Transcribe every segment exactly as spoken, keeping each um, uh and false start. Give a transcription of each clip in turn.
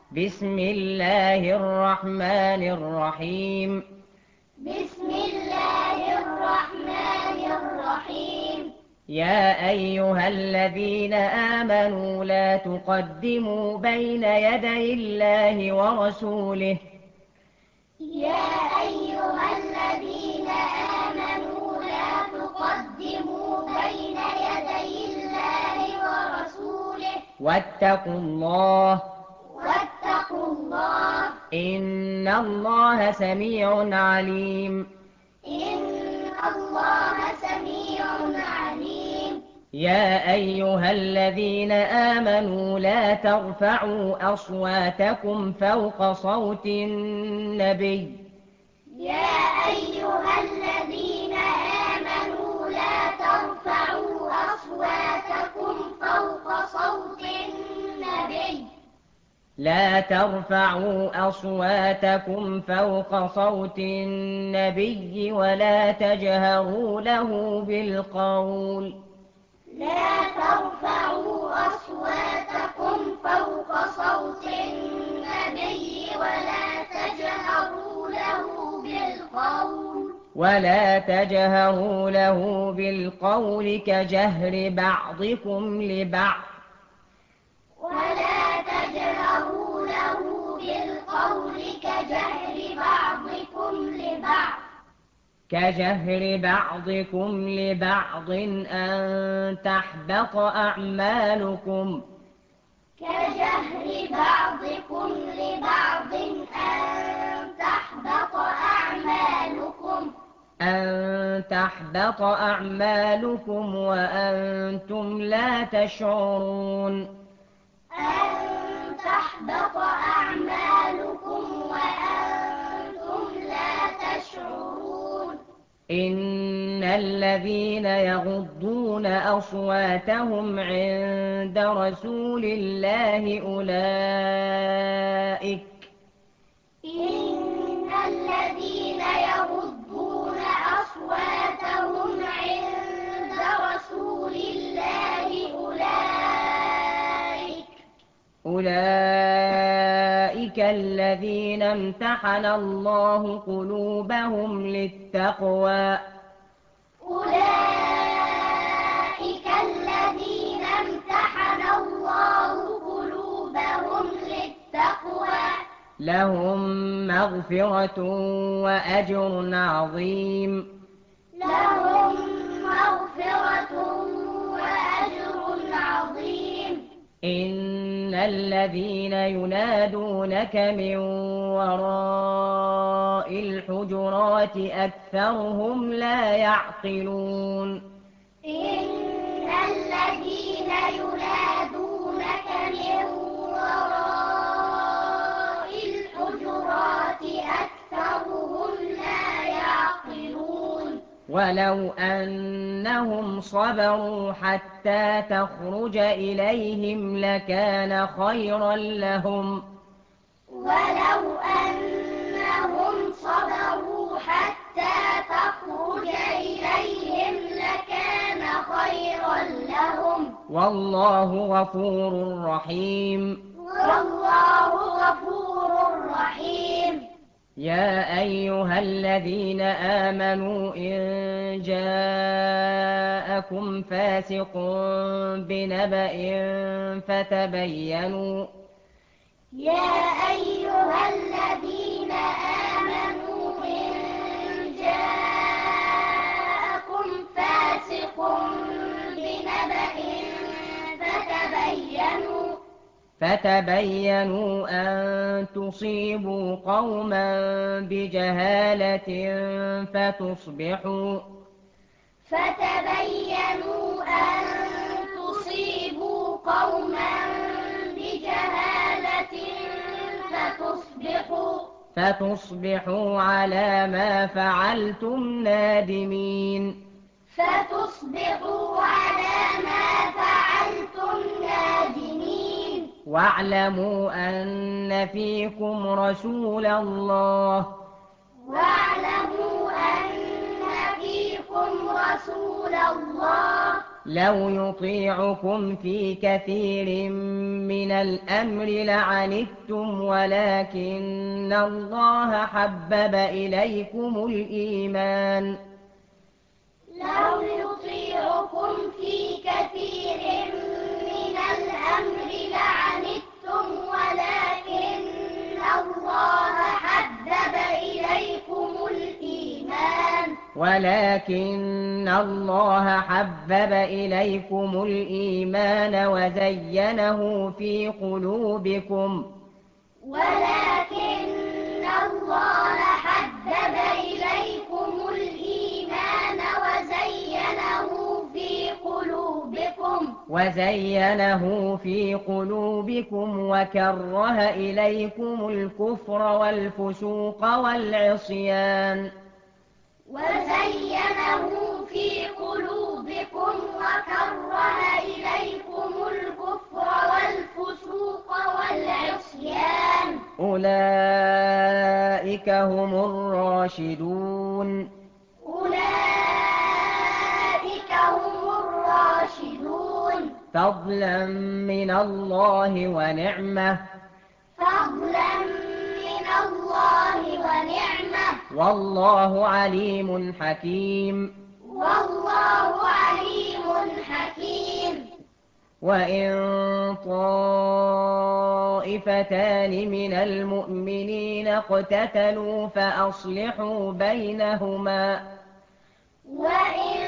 بسم الله الرحمن الرحيم بسم الله الرحمن الرحيم يا أيها الذين آمنوا لا تقدموا بين يدي الله ورسوله يا أيها الذين آمنوا لا تقدموا بين يدي الله ورسوله واتقوا الله واتقوا الله إن الله سميع عليم إن الله سميع عليم يا أيها الذين آمنوا لا ترفعوا أصواتكم فوق صوت النبي يا أيها الذين آمنوا لا ترفعوا أصواتكم فوق صوت النبي لا ترفعوا أصواتكم فوق صوت النبي ولا تجهروا له بالقول لا ترفعوا أصواتكم فوق صوت النبي ولا تجهروا له بالقول ولا تجهروا له بالقول كجهر بعضكم لبعض ولا تجهروا له بالقول كجهر بعضكم لبعض كجهر بعضكم لبعض أن تحبط أعمالكم كجهر بعضكم لبعض أن تحبط أعمالكم أن تحبط أعمالكم وأنتم لا تشعرون أن تحبط أعمالكم وأنتم لا تشعرون إن الذين يغضون أصواتهم عند رسول الله أولئك إن الذين يغضون أصواتهم عند رسول الله أولئك أولئك الذين امتحن الله قلوبهم للتقوى أولئك الذين امتحن الله قلوبهم للتقوى لهم مغفرة وأجر عظيم لهم مغفرة وأجر عظيم إن الذين ينادونك من وراء الحجرات أكثرهم لا يعقلون إن الذين ينادونك من وراء الحجرات أكثرهم لا يعقلون ولو أنهم صبروا حتى تخرج إليهم لكان خيرا لهم ولو أنهم صبروا حتى تخرج إليهم لكان خيرا لهم والله غفور رحيم والله غفور رحيم يا أيها الذين آمنوا إن جاءكم فاسق بنبأ فتبينوا يا أيها الذين آمنوا إن جاءكم فاسق بنبأ فتبينوا فتبينوا أن تصيبوا قوما بجهالة فتصبحوا فتبينوا أن تصيبوا قوما بجهالة فتصبحوا فتصبحوا على ما فعلتم نادمين فتصبحوا على ما فعلتم نادمين واعلموا أن فيكم رسول الله واعلموا أن فيكم رسول الله لو يطيعكم في كثير من الأمر لعنتم ولكن الله حبب إليكم الإيمان لو يطيعكم في كثير من الأمر لعنتم ولكن الله حبب إليكم الإيمان ولكن الله حبب إليكم الإيمان وزينه في قلوبكم ولكن الله حبب إليكم الإيمان وزينه في قلوبكم وزينه في قلوبكم وكره إليكم الكفر والفسوق والعصيان وزينه في قلوبكم وكره إليكم الكفر والفسوق والعصيان أولئك هم الراشدون أولئك هم الراشدون فضلا من الله ونعمة فضلا من الله ونعمة والله عليم حكيم والله عليم حكيم وإن طائفتان من المؤمنين اقتتلوا فأصلحوا بينهما وإن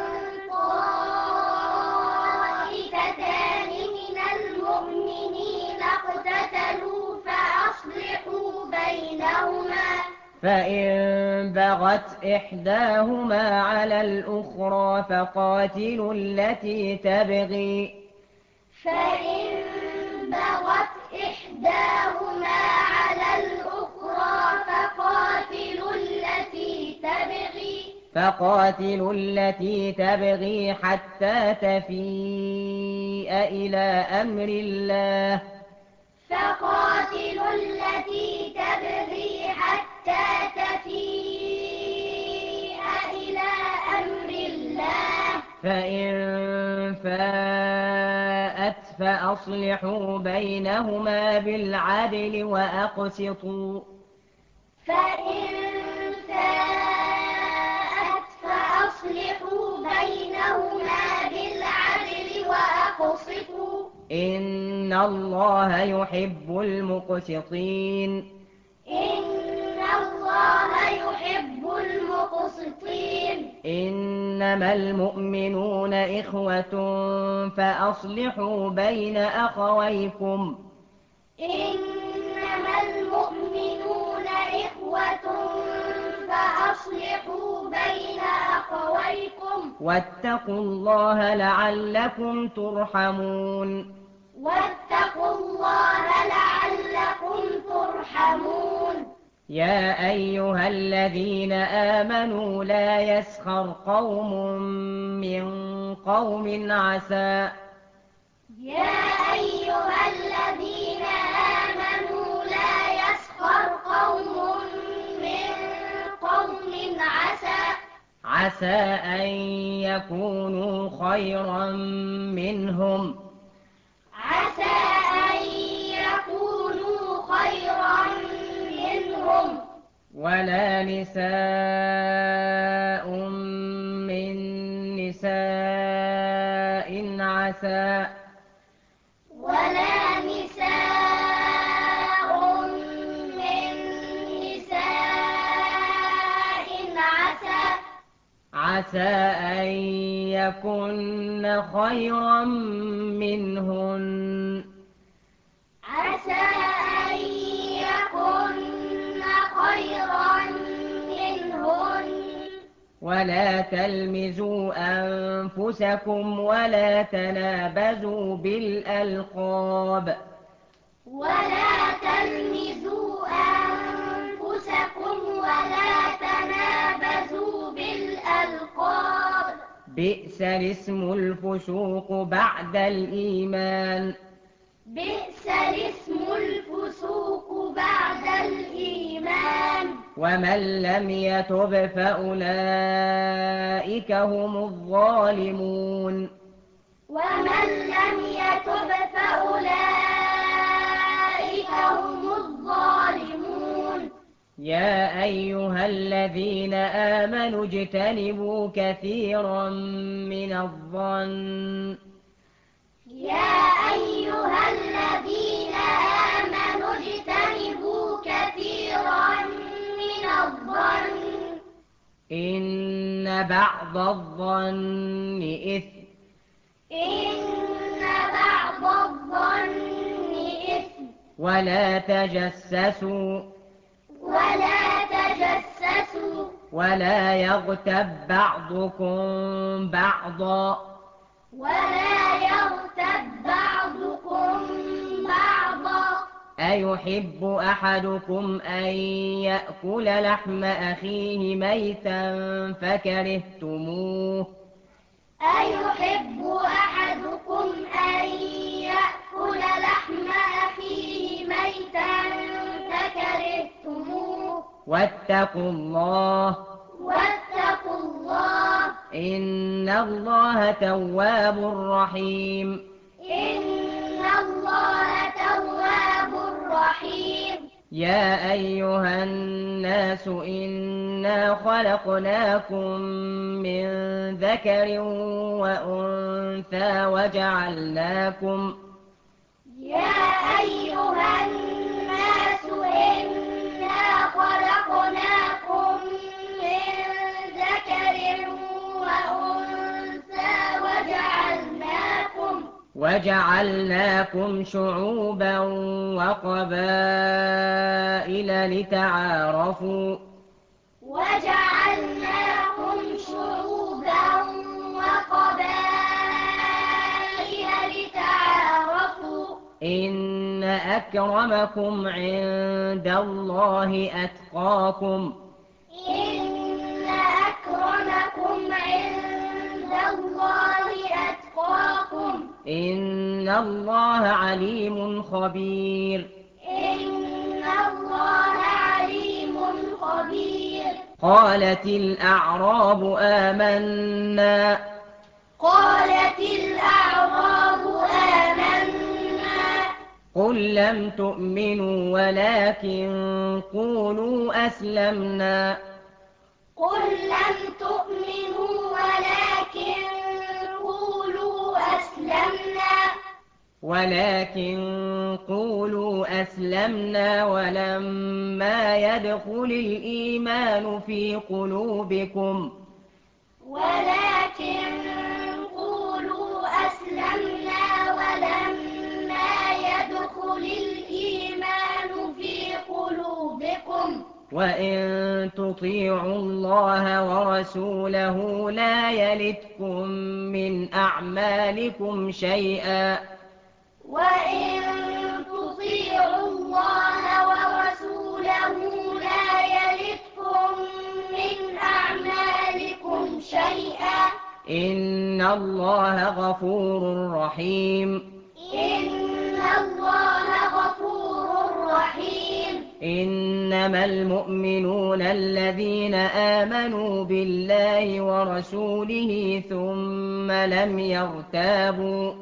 طائفتان من المؤمنين اقتتلوا فأصلحوا بينهما فإن بغت إحداهما على الأخرى فقاتلوا التي تبغي فإن بغت إحداهما على الأخرى فقاتلوا التي تبغي فقاتلوا التي تبغي حتى تفيء إلى أمر الله فقاتلوا التي تبغي حتى تفيء إلى أمر الله فإن فاءت فأصلحوا بينهما بالعدل وأقسطوا فإن فاءت فأصلحوا بينهما بالعدل وأقسطوا إن الله يحب المقسطين إن الله يحب المقسطين إنما المؤمنون إخوة فأصلحوا بين أخويكم إنما المؤمنون إخوة فأصلحوا بين أخويكم واتقوا الله لعلكم ترحمون واتقوا الله لعلكم ترحمون يا أيها الذين آمنوا لا يسخر قوم من قوم عسى يا أيها الذين آمنوا لا يسخر قوم من قوم عسى عسى أن يكونوا خيرا منهم عسى أن يكونوا خيرا منهم ولا نساء من نساء عسى ولا نساء من نساء عسى عسى أن يكن خيرا منهن عسى أن يكن خيرا منهن ولا تلمزوا أنفسكم ولا تنابزوا بالألقاب ولا تلمزوا أنفسكم ولا تنابزوا بالألقاب بئس الاسم الفسوق بعد الإيمان بئس الاسم الفسوق بعد الإيمان ومن لم يتب فأولئك هم الظالمون ومن لم يتب فأولئك هم الظالمون. يا أيها الذين آمنوا اجتنبوا كثيرا من الظن يا أيها الذين آمنوا اجتنبوا كثيرا من الظن إن بعض الظن إثم إن بعض الظن إثم ولا تجسسوا ولا تجسسوا ولا يغتب بعضكم بعضا ولا يغتب بعضكم بعضا. أيحب أحدكم أن يأكل لحم أخيه ميتا فكرهتموه أيحب أحدكم أن يأكل لحم أخيه ميتا فكرهتموه واتقوا الله واتقوا الله إن الله تواب رحيم. إن الله تواب رحيم. يا أيها الناس إنا خلقناكم من ذكر وأنثى وجعلناكم يا أيها الناس إنا خلقناكم من ذكر وأنثى وجعلناكم وجعلناكم شعوبا وقبائل لتعارفوا وجعلناكم شعوبا وقبائل لتعارفوا إن أكرمكم عند الله أتقاكم إن أكرمكم عند الله أتقاكم إن الله عليم خبير. إن الله عليم خبير. قالت الأعراب آمنا قالت الأعراب آمنا قل لم تؤمنوا ولكن قولوا أسلمنا قل لم تؤمنوا ولكن قولوا أسلمنا ولكن قولوا أسلمنا ولما يدخل الإيمان في قلوبكم ولكن قولوا أسلمنا ولما يدخل الإيمان في قلوبكم وإن تطيعوا الله ورسوله لا يلتكم من أعمالكم شيئا وإن تطيعوا الله ورسوله لا يلتكم من أعمالكم شيئا إن الله غفور رحيم. إن الله غفور رحيم. إنما المؤمنون الذين آمنوا بالله ورسوله ثم لم يرتابوا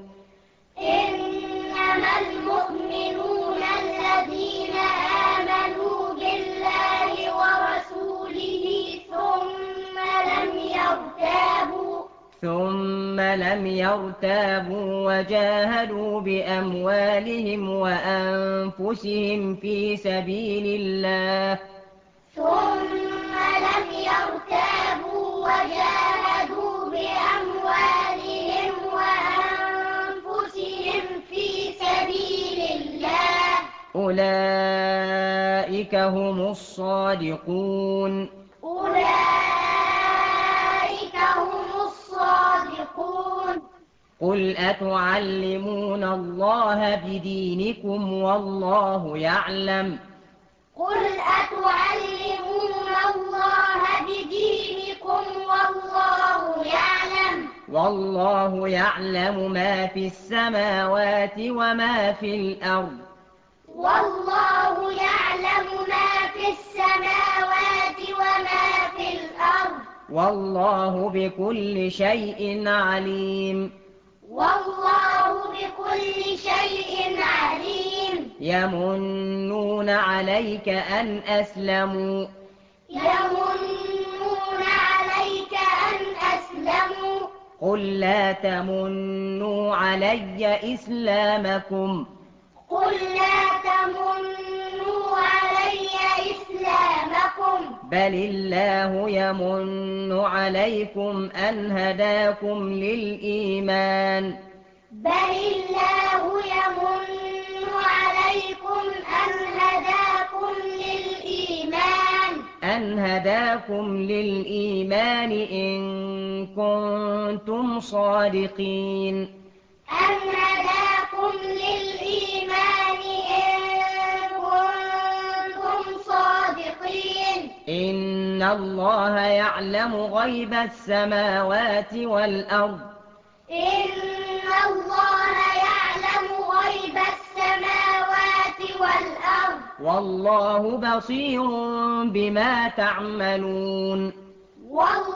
إنما المؤمنون الذين آمنوا بالله ورسوله ثم لم يرتابوا ثم لم يرتابوا وجاهدوا بأموالهم وأنفسهم في سبيل الله ثم لم يرتابوا وجاهدوا بأموالهم وأنفسهم في سبيل الله أولئك هم الصادقون. أولئك هم الصادقون. قل أتعلمون الله بدينكم والله يعلم قل أتعلمون الله بدينكم والله يعلم والله يعلم ما في السماوات وما في الأرض والله يعلم ما في السماوات وما في الأرض والله بكل شيء عليم. والله بكل شيء عليم. يمنون عليك أن أسلموا يمنون عليك أن أسلموا قل لا تمنوا علي إسلامكم قل لا تمنوا علي إسلامكم بل الله يمن عليكم أن هداكم للإيمان بل الله يمن عليكم أن هداكم للإيمان أن هداكم للإيمان إن كنتم صادقين أن هداكم للإيمان إن كنتم صادقين. إن الله يعلم غيب السماوات والأرض إن الله يعلم غيب السماوات والأرض والله بصير بما تعملون والله